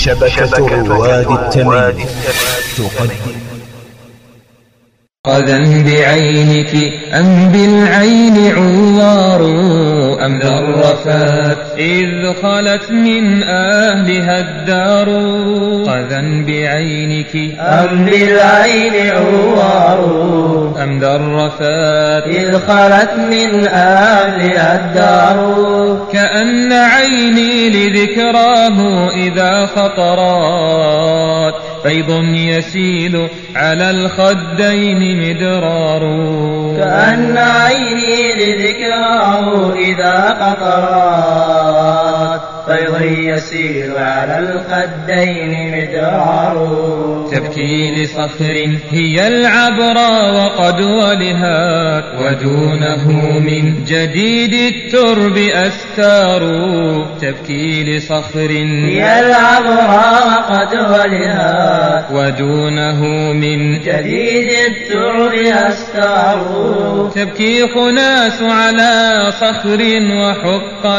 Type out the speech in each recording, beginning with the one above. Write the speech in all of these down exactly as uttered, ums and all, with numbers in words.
شبكة رواد التمييز تقدم قذا بعينك أم بالعين عوار أم ذرفات إذ خلت من أهلها الدار. قذا بعينك أم بالعين عوار أم ذرفات إذ خلت من أهلها الدار. كأن عيني لذكراه إذا خطرات فيض يسيل على الخدين مدرار. كأن عيني لذكراه إذا خطرات فيض يسيل على الخدين مدرار. تبكي لصخر هي العبرى وقد ولهات ودونه من جديد الترب أستار. تبكي لصخر هي العبرى وقد ولهات ودونه من جديد الترب أستار. تبكي خناس على صخر وحق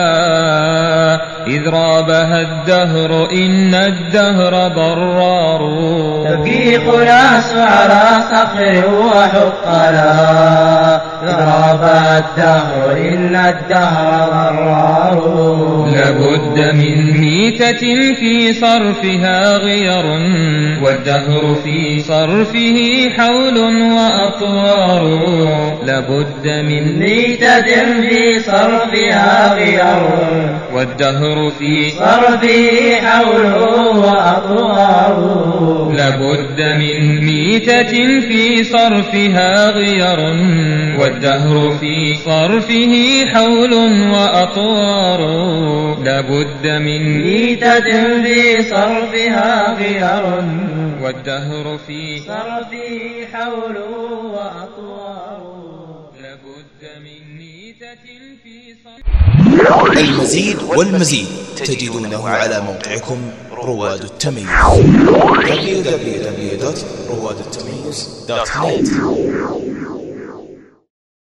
لها إذ رابها الدهر إن الدهر ضرار. تبكي خناس على صخر وحق لها إذ رابها الدهر إن الدهر ضرار. لابد من ميتة في صرفها غير والدهر في صرفه حول وأطوار. لابد من ميتة في صرفها غير والدهر في صرفه حول وأطوار. لابد من ميتة في صرفها غير والدهر في صرفه حول وأطوار. لابد من ميتة في صرفها غير والدهر في صرفه حول وأطوار. لابد من ميتة في صرفه. المزيد والمزيد تجدونه على موقعكم رواد التمييز دبليو دبليو دبليو دوت رواد التمييز دوت نت.